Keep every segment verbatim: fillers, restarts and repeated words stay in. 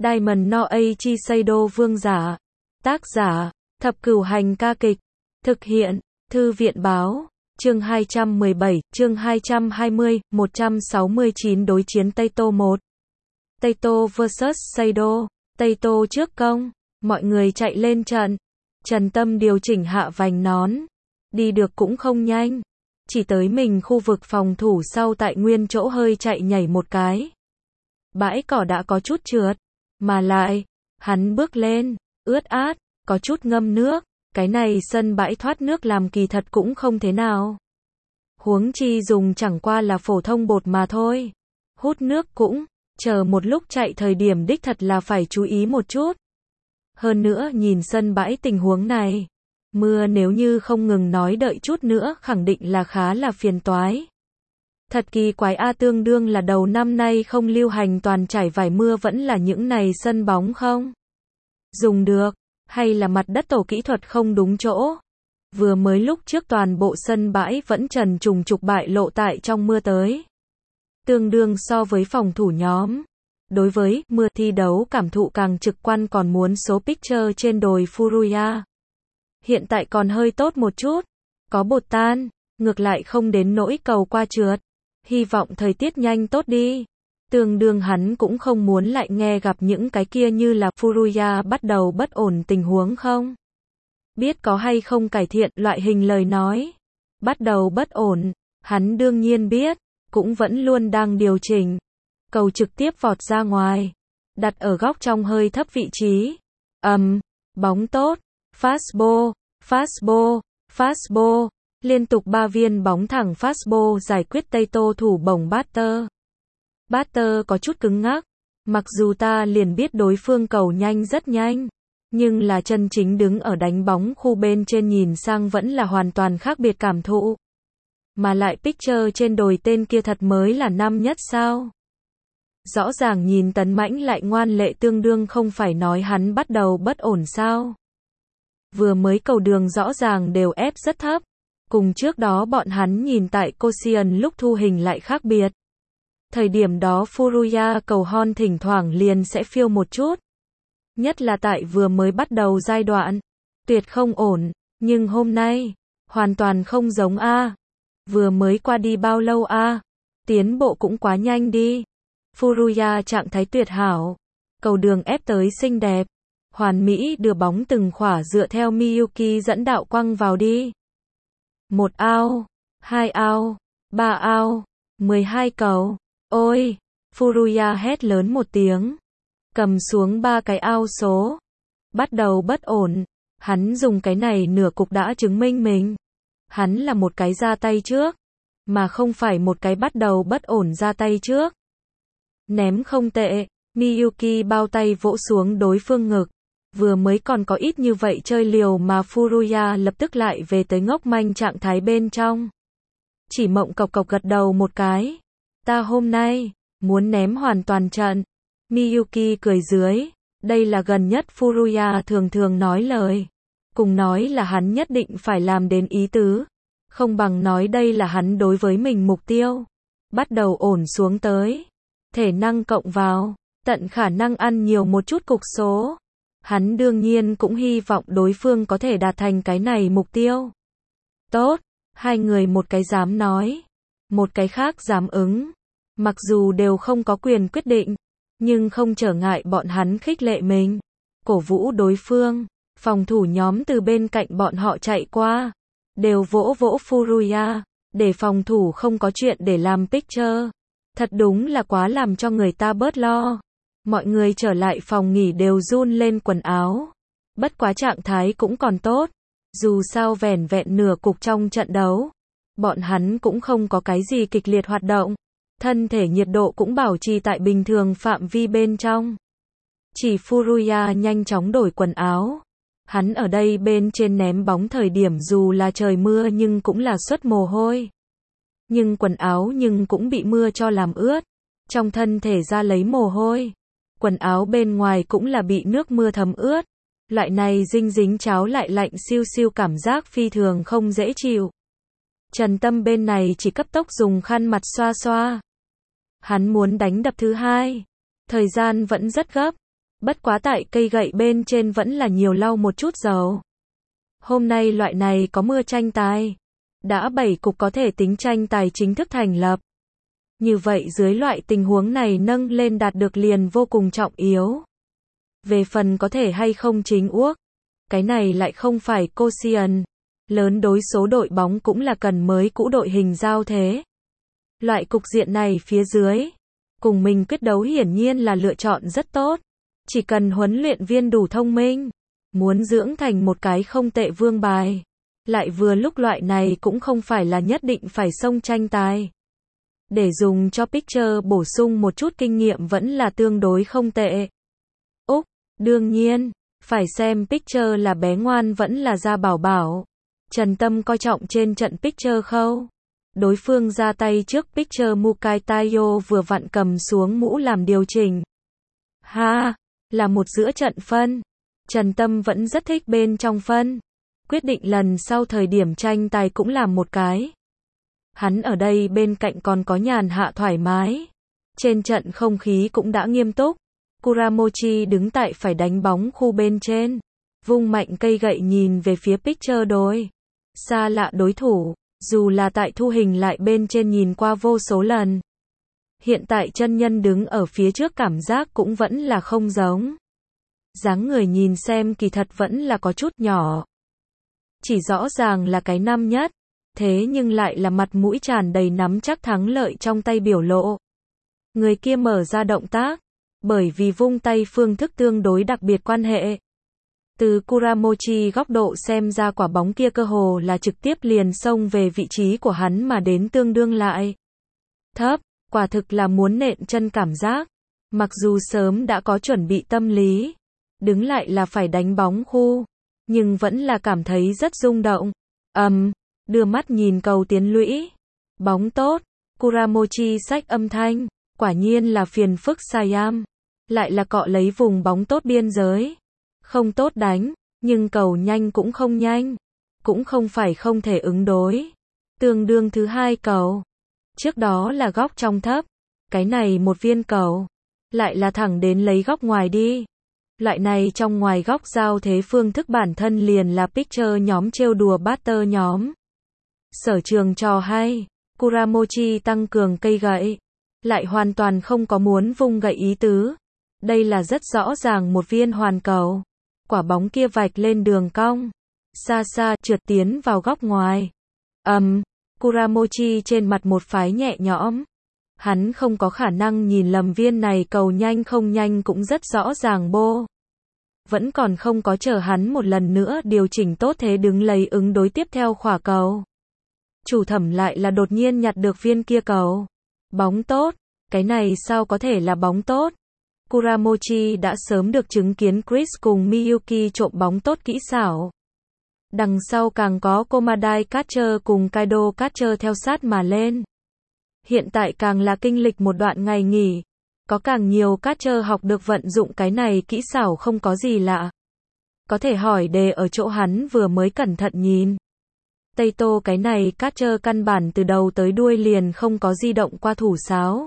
Diamond no Eiichi Seido vương giả. Tác giả, Thập Cửu Hành ca kịch. Thực hiện, Thư viện báo. Chương hai trăm mười bảy, chương hai trăm hai mươi, một trăm sáu mươi chín đối chiến Taito một. Taito versus Seido. Taito trước công. Mọi người chạy lên trận. Trần Tâm điều chỉnh hạ vành nón. Đi được cũng không nhanh. Chỉ tới mình khu vực phòng thủ sau tại nguyên chỗ hơi chạy nhảy một cái. Bãi cỏ đã có chút trượt. Mà lại, hắn bước lên, ướt át, có chút ngâm nước. Cái này sân bãi thoát nước làm kỳ thật cũng không thế nào. Huống chi dùng chẳng qua là phổ thông bột mà thôi. Hút nước cũng, chờ một lúc chạy thời điểm đích thật là phải chú ý một chút. Hơn nữa nhìn sân bãi tình huống này. Mưa nếu như không ngừng nói đợi chút nữa khẳng định là khá là phiền toái. Thật kỳ quái a, tương đương là đầu năm nay không lưu hành toàn trải vải mưa vẫn là những này sân bóng không dùng được, hay là mặt đất tổ kỹ thuật không đúng chỗ. Vừa mới lúc trước toàn bộ sân bãi vẫn trần trùng trục bại lộ tại trong mưa tới. Tương đương so với phòng thủ nhóm. Đối với mưa thi đấu cảm thụ càng trực quan còn muốn số picture trên đồi Furuya. Hiện tại còn hơi tốt một chút. Có bột tan, ngược lại không đến nỗi cầu qua trượt. Hy vọng thời tiết nhanh tốt đi. Tương đương hắn cũng không muốn lại nghe gặp những cái kia như là Furuya bắt đầu bất ổn tình huống không. Biết có hay không cải thiện loại hình lời nói. Bắt đầu bất ổn, hắn đương nhiên biết, cũng vẫn luôn đang điều chỉnh. Cầu trực tiếp vọt ra ngoài. Đặt ở góc trong hơi thấp vị trí. Ầm, um, bóng tốt. Fastball, fastball, fastball. Liên tục ba viên bóng thẳng fastball giải quyết Taito thủ bổng batter. Batter có chút cứng ngắc. Mặc dù ta liền biết đối phương cầu nhanh rất nhanh. Nhưng là chân chính đứng ở đánh bóng khu bên trên nhìn sang vẫn là hoàn toàn khác biệt cảm thụ. Mà lại picture trên đồi tên kia thật mới là năm nhất sao. Rõ ràng nhìn Tấn Mãnh lại ngoan lệ tương đương không phải nói hắn bắt đầu bất ổn sao. Vừa mới cầu đường rõ ràng đều ép rất thấp. Cùng trước đó bọn hắn nhìn tại Koshien lúc thu hình lại khác biệt. Thời điểm đó Furuya cầu hon thỉnh thoảng liền sẽ phiêu một chút. Nhất là tại vừa mới bắt đầu giai đoạn. Tuyệt không ổn, nhưng hôm nay, hoàn toàn không giống a. Vừa mới qua đi bao lâu a? Tiến bộ cũng quá nhanh đi. Furuya trạng thái tuyệt hảo. Cầu đường ép tới xinh đẹp. Hoàn mỹ đưa bóng từng khỏa dựa theo Miyuki dẫn đạo quăng vào đi. Một ao, hai ao, ba ao, mười hai cầu. Ôi, Furuya hét lớn một tiếng. Cầm xuống ba cái ao số. Bắt đầu bất ổn. Hắn dùng cái này nửa cục đã chứng minh mình. Hắn là một cái ra tay trước. Mà không phải một cái bắt đầu bất ổn ra tay trước. Ném không tệ. Miyuki bao tay vỗ xuống đối phương ngực. Vừa mới còn có ít như vậy chơi liều mà Furuya lập tức lại về tới ngốc manh trạng thái bên trong. Chỉ mộng cộc cộc gật đầu một cái. Ta hôm nay, muốn ném hoàn toàn trận. Miyuki cười dưới. Đây là gần nhất Furuya thường thường nói lời. Cùng nói là hắn nhất định phải làm đến ý tứ. Không bằng nói đây là hắn đối với mình mục tiêu. Bắt đầu ổn xuống tới. Thể năng cộng vào. Tận khả năng ăn nhiều một chút cục số. Hắn đương nhiên cũng hy vọng đối phương có thể đạt thành cái này mục tiêu. Tốt, hai người một cái dám nói, một cái khác dám ứng. Mặc dù đều không có quyền quyết định, nhưng không trở ngại bọn hắn khích lệ mình. Cổ vũ đối phương, phòng thủ nhóm từ bên cạnh bọn họ chạy qua. Đều vỗ vỗ Furuya, để phòng thủ không có chuyện để làm picture. Thật đúng là quá làm cho người ta bớt lo. Mọi người trở lại phòng nghỉ đều run lên quần áo. Bất quá trạng thái cũng còn tốt. Dù sao vẻn vẹn nửa cục trong trận đấu. Bọn hắn cũng không có cái gì kịch liệt hoạt động. Thân thể nhiệt độ cũng bảo trì tại bình thường phạm vi bên trong. Chỉ Furuya nhanh chóng đổi quần áo. Hắn ở đây bên trên ném bóng thời điểm dù là trời mưa nhưng cũng là xuất mồ hôi. Nhưng quần áo nhưng cũng bị mưa cho làm ướt. Trong thân thể ra lấy mồ hôi. Quần áo bên ngoài cũng là bị nước mưa thấm ướt. Loại này dinh dính cháo lại lạnh siêu siêu cảm giác phi thường không dễ chịu. Trần Tâm bên này chỉ cấp tốc dùng khăn mặt xoa xoa. Hắn muốn đánh đập thứ hai. Thời gian vẫn rất gấp. Bất quá tại cây gậy bên trên vẫn là nhiều lau một chút dầu. Hôm nay loại này có mưa tranh tài. Đã bảy cục có thể tính tranh tài chính thức thành lập. Như vậy dưới loại tình huống này nâng lên đạt được liền vô cùng trọng yếu. Về phần có thể hay không chính uốc, cái này lại không phải quotient. Lớn đối số đội bóng cũng là cần mới cũ đội hình giao thế. Loại cục diện này phía dưới, cùng mình quyết đấu hiển nhiên là lựa chọn rất tốt. Chỉ cần huấn luyện viên đủ thông minh, muốn dưỡng thành một cái không tệ vương bài. Lại vừa lúc loại này cũng không phải là nhất định phải xông tranh tài. Để dùng cho pitcher bổ sung một chút kinh nghiệm vẫn là tương đối không tệ. Úc, đương nhiên, phải xem pitcher là bé ngoan vẫn là gia bảo bảo. Trần Tâm coi trọng trên trận pitcher khâu. Đối phương ra tay trước pitcher Mukai Tayo vừa vặn cầm xuống mũ làm điều chỉnh. Ha, là một giữa trận phân. Trần Tâm vẫn rất thích bên trong phân. Quyết định lần sau thời điểm tranh tài cũng làm một cái. Hắn ở đây bên cạnh còn có nhàn hạ thoải mái. Trên trận không khí cũng đã nghiêm túc. Kuramochi đứng tại phải đánh bóng khu bên trên. Vung mạnh cây gậy nhìn về phía pitcher đối. Xa lạ đối thủ, dù là tại thu hình lại bên trên nhìn qua vô số lần. Hiện tại chân nhân đứng ở phía trước cảm giác cũng vẫn là không giống. Dáng người nhìn xem kỳ thật vẫn là có chút nhỏ. Chỉ rõ ràng là cái năm nhất. Thế nhưng lại là mặt mũi tràn đầy nắm chắc thắng lợi trong tay biểu lộ. Người kia mở ra động tác. Bởi vì vung tay phương thức tương đối đặc biệt quan hệ. Từ Kuramochi góc độ xem ra quả bóng kia cơ hồ là trực tiếp liền xông về vị trí của hắn mà đến tương đương lại. Thấp, quả thực là muốn nện chân cảm giác. Mặc dù sớm đã có chuẩn bị tâm lý. Đứng lại là phải đánh bóng khu. Nhưng vẫn là cảm thấy rất rung động. Ầm, um, đưa mắt nhìn cầu tiến lũy. Bóng tốt, Kuramochi xách âm thanh. Quả nhiên là phiền phức Siam. Lại là cọ lấy vùng bóng tốt biên giới. Không tốt đánh, nhưng cầu nhanh cũng không nhanh. Cũng không phải không thể ứng đối. Tương đương thứ hai cầu. Trước đó là góc trong thấp. Cái này một viên cầu. Lại là thẳng đến lấy góc ngoài đi. Loại này trong ngoài góc giao thế phương thức bản thân liền là pitcher nhóm trêu đùa batter nhóm. Sở trường trò hay. Kuramochi tăng cường cây gậy. Lại hoàn toàn không có muốn vung gậy ý tứ. Đây là rất rõ ràng một viên hoàn cầu. Quả bóng kia vạch lên đường cong. Xa xa trượt tiến vào góc ngoài. Ầm, um, Kuramochi trên mặt một phái nhẹ nhõm. Hắn không có khả năng nhìn lầm viên này cầu nhanh không nhanh cũng rất rõ ràng bô. Vẫn còn không có chờ hắn một lần nữa điều chỉnh tốt thế đứng lấy ứng đối tiếp theo khỏa cầu. Chủ thẩm lại là đột nhiên nhặt được viên kia cầu. Bóng tốt, cái này sao có thể là bóng tốt? Kuramochi đã sớm được chứng kiến Chris cùng Miyuki trộm bóng tốt kỹ xảo. Đằng sau càng có Komadai catcher cùng Kaido catcher theo sát mà lên. Hiện tại càng là kinh lịch một đoạn ngày nghỉ. Có càng nhiều catcher học được vận dụng cái này kỹ xảo không có gì lạ. Có thể hỏi đề ở chỗ hắn vừa mới cẩn thận nhìn. Tây Tô cái này catcher căn bản từ đầu tới đuôi liền không có di động qua thủ sáo.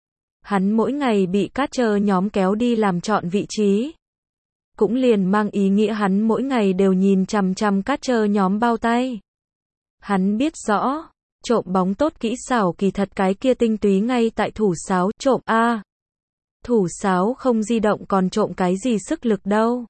Hắn mỗi ngày bị catcher nhóm kéo đi làm chọn vị trí. Cũng liền mang ý nghĩa hắn mỗi ngày đều nhìn chằm chằm catcher nhóm bao tay. Hắn biết rõ, trộm bóng tốt kỹ xảo kỳ thật cái kia tinh túy ngay tại thủ sáo, trộm a. Thủ sáo không di động còn trộm cái gì sức lực đâu.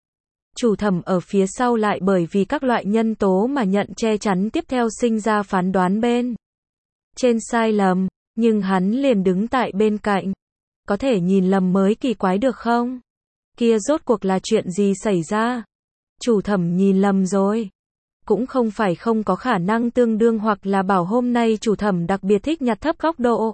Chủ thẩm ở phía sau lại bởi vì các loại nhân tố mà nhận che chắn tiếp theo sinh ra phán đoán bên trên sai lầm, nhưng hắn liền đứng tại bên cạnh. Có thể nhìn lầm mới kỳ quái được không? Kia rốt cuộc là chuyện gì xảy ra? Chủ thẩm nhìn lầm rồi. Cũng không phải không có khả năng tương đương hoặc là bảo hôm nay chủ thẩm đặc biệt thích nhặt thấp góc độ.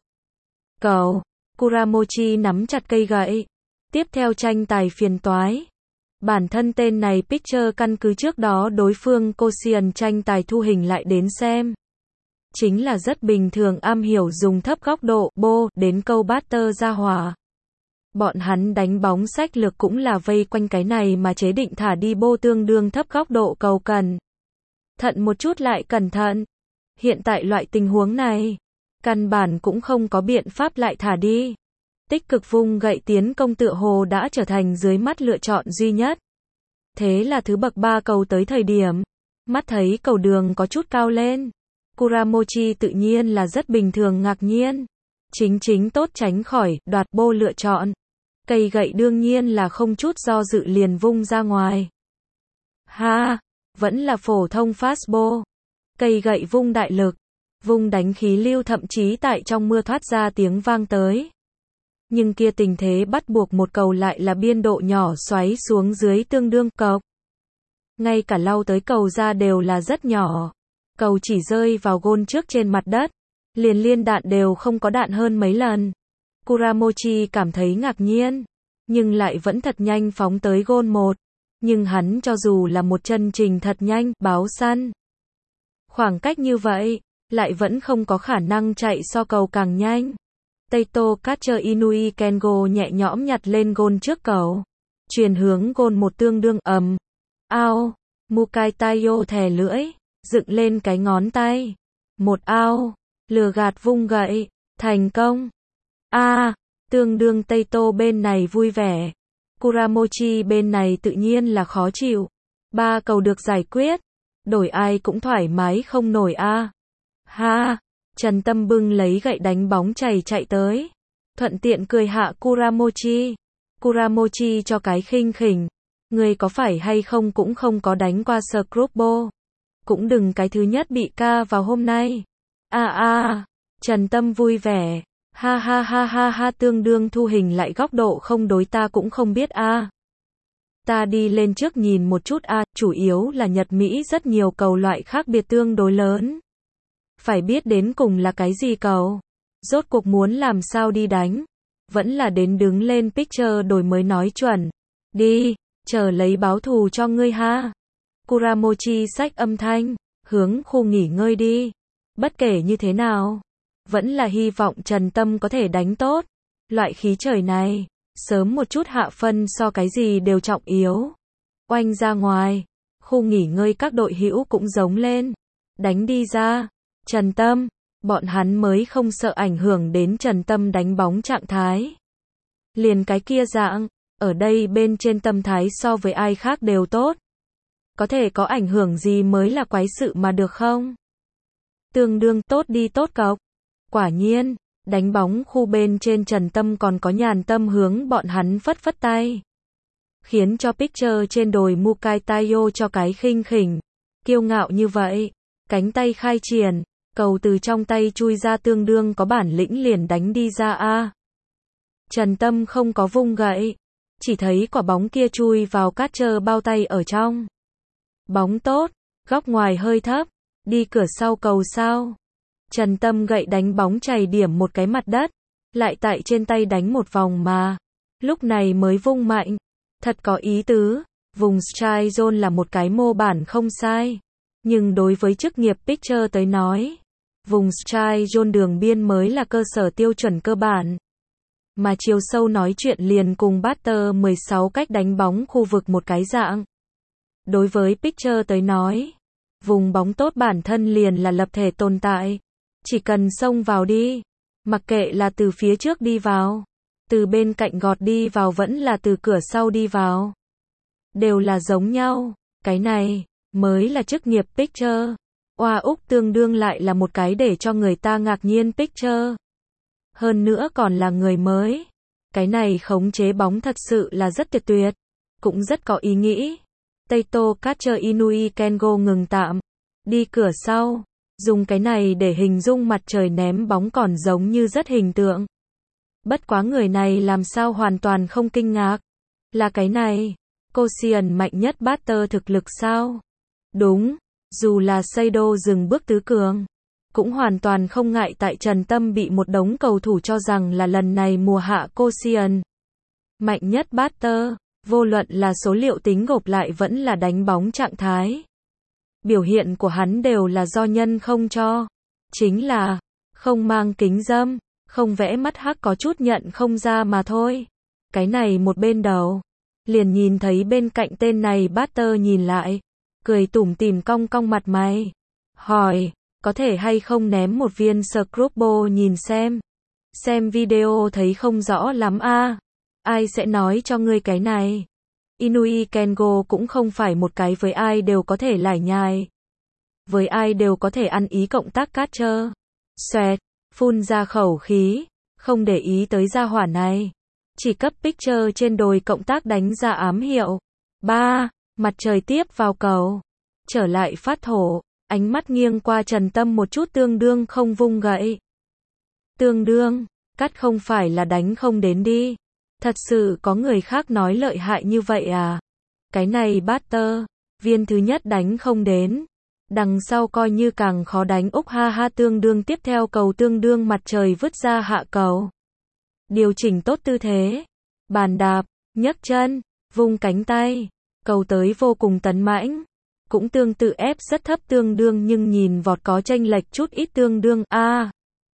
Cầu, Kuramochi nắm chặt cây gậy. Tiếp theo tranh tài phiền toái. Bản thân tên này pitcher căn cứ trước đó đối phương quotient tranh tài thu hình lại đến xem. Chính là rất bình thường am hiểu dùng thấp góc độ, bô, đến câu batter ra hỏa. Bọn hắn đánh bóng sách lược cũng là vây quanh cái này mà chế định thả đi bô tương đương thấp góc độ cầu cần. Thận một chút lại cẩn thận. Hiện tại loại tình huống này, căn bản cũng không có biện pháp lại thả đi. Tích cực vung gậy tiến công tựa hồ đã trở thành dưới mắt lựa chọn duy nhất. Thế là thứ bậc ba cầu tới thời điểm, mắt thấy cầu đường có chút cao lên. Kuramochi tự nhiên là rất bình thường ngạc nhiên. Chính chính tốt tránh khỏi, đoạt bô lựa chọn. Cây gậy đương nhiên là không chút do dự liền vung ra ngoài. Ha, vẫn là phổ thông fastball. Cây gậy vung đại lực, vung đánh khí lưu thậm chí tại trong mưa thoát ra tiếng vang tới. Nhưng kia tình thế bắt buộc một cầu lại là biên độ nhỏ xoáy xuống dưới tương đương cộc. Ngay cả lau tới cầu ra đều là rất nhỏ. Cầu chỉ rơi vào gôn trước trên mặt đất. Liền liên đạn đều không có đạn hơn mấy lần. Kuramochi cảm thấy ngạc nhiên. Nhưng lại vẫn thật nhanh phóng tới gôn một. Nhưng hắn cho dù là một chân trình thật nhanh, báo săn. Khoảng cách như vậy, lại vẫn không có khả năng chạy so cầu càng nhanh. Taito Catcher Inui Kengo nhẹ nhõm nhặt lên gôn trước cầu. Truyền hướng gôn một tương đương ầm. Ao. Mukai Tayo thè lưỡi. Dựng lên cái ngón tay. Một ao. Lừa gạt vung gậy. Thành công. A. À, tương đương Taito bên này vui vẻ. Kuramochi bên này tự nhiên là khó chịu. Ba cầu được giải quyết. Đổi ai cũng thoải mái không nổi a. À. Ha. Trần Tâm bưng lấy gậy đánh bóng chày chạy tới. Thuận tiện cười hạ Kuramochi. Kuramochi cho cái khinh khỉnh. Người có phải hay không cũng không có đánh qua scrubbo. Cũng đừng cái thứ nhất bị ca vào hôm nay. A a a. Trần Tâm vui vẻ. Ha ha ha ha ha tương đương thu hình lại góc độ không đối ta cũng không biết a. À. Ta đi lên trước nhìn một chút a, à, chủ yếu là Nhật Mỹ rất nhiều cầu loại khác biệt tương đối lớn. Phải biết đến cùng là cái gì cầu. Rốt cuộc muốn làm sao đi đánh. Vẫn là đến đứng lên picture đổi mới nói chuẩn. Đi, chờ lấy báo thù cho ngươi ha. Kuramochi xách âm thanh, hướng khu nghỉ ngơi đi. Bất kể như thế nào, vẫn là hy vọng Trần Tâm có thể đánh tốt. Loại khí trời này, sớm một chút hạ phân so cái gì đều trọng yếu. Oanh ra ngoài, khu nghỉ ngơi các đội hữu cũng giống lên. Đánh đi ra. Trần Tâm, bọn hắn mới không sợ ảnh hưởng đến Trần Tâm đánh bóng trạng thái. Liền cái kia dạng, ở đây bên trên tâm thái so với ai khác đều tốt. Có thể có ảnh hưởng gì mới là quái sự mà được không? Tương đương tốt đi tốt cọc. Quả nhiên, đánh bóng khu bên trên Trần Tâm còn có nhàn tâm hướng bọn hắn phất phất tay. Khiến cho picture trên đồi Mukai Tayo cho cái khinh khỉnh. Kiêu ngạo như vậy, cánh tay khai triển, cầu từ trong tay chui ra tương đương có bản lĩnh liền đánh đi ra a. À. Trần Tâm không có vung gậy, chỉ thấy quả bóng kia chui vào catcher bao tay ở trong. Bóng tốt, góc ngoài hơi thấp, đi cửa sau cầu sao. Trần Tâm gậy đánh bóng chày điểm một cái mặt đất, lại tại trên tay đánh một vòng mà. Lúc này mới vung mạnh, thật có ý tứ, vùng strike zone là một cái mô bản không sai. Nhưng đối với chức nghiệp pitcher tới nói, vùng strike zone đường biên mới là cơ sở tiêu chuẩn cơ bản. Mà chiều sâu nói chuyện liền cùng batter mười sáu cách đánh bóng khu vực một cái dạng. Đối với pitcher tới nói, vùng bóng tốt bản thân liền là lập thể tồn tại. Chỉ cần xông vào đi, mặc kệ là từ phía trước đi vào, từ bên cạnh gọt đi vào vẫn là từ cửa sau đi vào. Đều là giống nhau, cái này mới là chức nghiệp pitcher. Oa Úc tương đương lại là một cái để cho người ta ngạc nhiên pitcher. Hơn nữa còn là người mới. Cái này khống chế bóng thật sự là rất tuyệt tuyệt, cũng rất có ý nghĩ. Taito Catcher Inui Kengo ngừng tạm, đi cửa sau, dùng cái này để hình dung mặt trời ném bóng còn giống như rất hình tượng. Bất quá người này làm sao hoàn toàn không kinh ngạc. Là cái này, Koshien mạnh nhất batter thực lực sao? Đúng, dù là Seido dừng bước tứ cường, cũng hoàn toàn không ngại tại Trần Tâm bị một đống cầu thủ cho rằng là lần này mùa hạ Koshien mạnh nhất batter, vô luận là số liệu tính gộp lại vẫn là đánh bóng trạng thái. Biểu hiện của hắn đều là do nhân không cho. Chính là, không mang kính dâm, không vẽ mắt hắc có chút nhận không ra mà thôi. Cái này một bên đầu, liền nhìn thấy bên cạnh tên này batter nhìn lại, cười tủm tỉm cong cong mặt mày. Hỏi, có thể hay không ném một viên scrubbo nhìn xem. Xem video thấy không rõ lắm a. À. Ai sẽ nói cho ngươi cái này? Inui Kengo cũng không phải một cái với ai đều có thể lải nhải. Với ai đều có thể ăn ý cộng tác catcher. Xoẹt, phun ra khẩu khí, không để ý tới gia hỏa này. Chỉ cấp picture trên đồi cộng tác đánh ra ám hiệu. ba. Mặt trời tiếp vào cầu. Trở lại phát thổ, ánh mắt nghiêng qua Trần Tâm một chút tương đương không vung gậy. Tương đương, cắt không phải là đánh không đến đi. Thật sự có người khác nói lợi hại như vậy à? Cái này batter, viên thứ nhất đánh không đến. Đằng sau coi như càng khó đánh úc ha ha tương đương tiếp theo cầu tương đương mặt trời vứt ra hạ cầu. Điều chỉnh tốt tư thế. Bàn đạp, nhấc chân, vung cánh tay. Cầu tới vô cùng tấn mãnh. Cũng tương tự ép rất thấp tương đương nhưng nhìn vọt có chênh lệch chút ít tương đương a. À.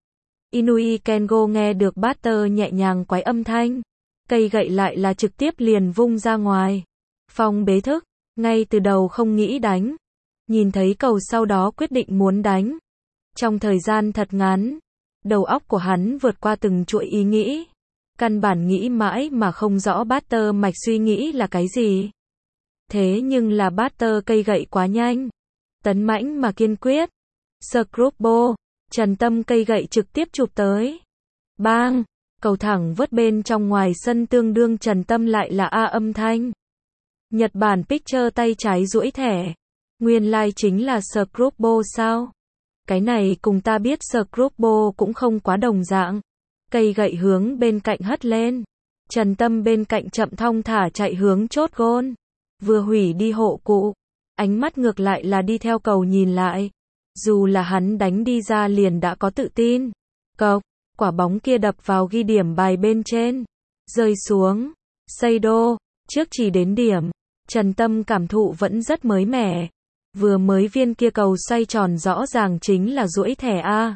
Inui Kengo nghe được batter nhẹ nhàng quái âm thanh. Cây gậy lại là trực tiếp liền vung ra ngoài. Phong bế thức, ngay từ đầu không nghĩ đánh. Nhìn thấy cầu sau đó quyết định muốn đánh. Trong thời gian thật ngắn, đầu óc của hắn vượt qua từng chuỗi ý nghĩ. Căn bản nghĩ mãi mà không rõ batter mạch suy nghĩ là cái gì. Thế nhưng là batter cây gậy quá nhanh. Tấn mãnh mà kiên quyết. Screwball, Trần Tâm cây gậy trực tiếp chụp tới. Bang, cầu thẳng vớt bên trong ngoài sân tương đương Trần Tâm lại là A âm thanh. Nhật Bản picture tay trái duỗi thẻ. Nguyên lai like chính là Screwball sao? Cái này cùng ta biết Screwball cũng không quá đồng dạng. Cây gậy hướng bên cạnh hất lên. Trần Tâm bên cạnh chậm thong thả chạy hướng chốt gôn. Vừa hủy đi hộ cụ. Ánh mắt ngược lại là đi theo cầu nhìn lại. Dù là hắn đánh đi ra liền đã có tự tin. Cộc, quả bóng kia đập vào ghi điểm bài bên trên. Rơi xuống. Seido, trước chỉ đến điểm. Trần Tâm cảm thụ vẫn rất mới mẻ. Vừa mới viên kia cầu xoay tròn rõ ràng chính là duỗi thẻ A.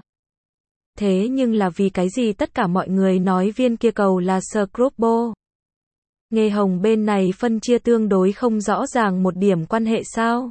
Thế nhưng là vì cái gì tất cả mọi người nói viên kia cầu là Screwball? Nghề hồng bên này phân chia tương đối không rõ ràng một điểm quan hệ sao?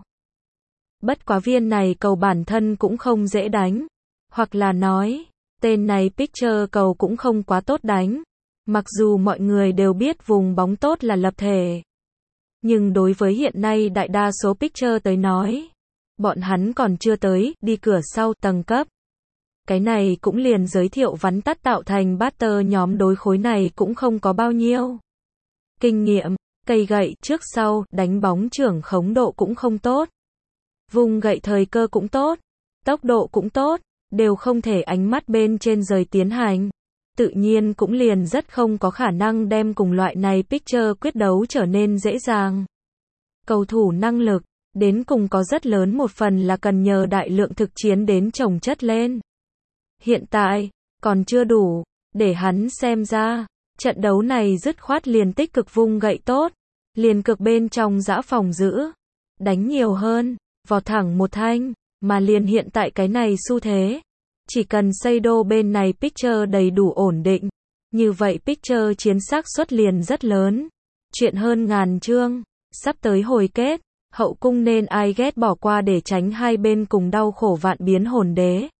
Bất quá viên này cầu bản thân cũng không dễ đánh. Hoặc là nói, tên này picture cầu cũng không quá tốt đánh. Mặc dù mọi người đều biết vùng bóng tốt là lập thể. Nhưng đối với hiện nay đại đa số picture tới nói, bọn hắn còn chưa tới, đi cửa sau, tầng cấp. Cái này cũng liền giới thiệu vắn tắt tạo thành batter nhóm đối khối này cũng không có bao nhiêu. Kinh nghiệm, cây gậy trước sau, đánh bóng trưởng khống độ cũng không tốt. Vùng gậy thời cơ cũng tốt, tốc độ cũng tốt, đều không thể ánh mắt bên trên rời tiến hành. Tự nhiên cũng liền rất không có khả năng đem cùng loại này picture quyết đấu trở nên dễ dàng. Cầu thủ năng lực, đến cùng có rất lớn một phần là cần nhờ đại lượng thực chiến đến chồng chất lên. Hiện tại, còn chưa đủ, để hắn xem ra, trận đấu này dứt khoát liền tích cực vung gậy tốt, liền cực bên trong giã phòng giữ, đánh nhiều hơn, vọt thẳng một thanh, mà liền hiện tại cái này xu thế. Chỉ cần Seido bên này picture đầy đủ ổn định, như vậy picture chiến xác suất liền rất lớn. Chuyện hơn ngàn chương, sắp tới hồi kết, hậu cung nên ai ghét bỏ qua để tránh hai bên cùng đau khổ vạn biến hồn đế.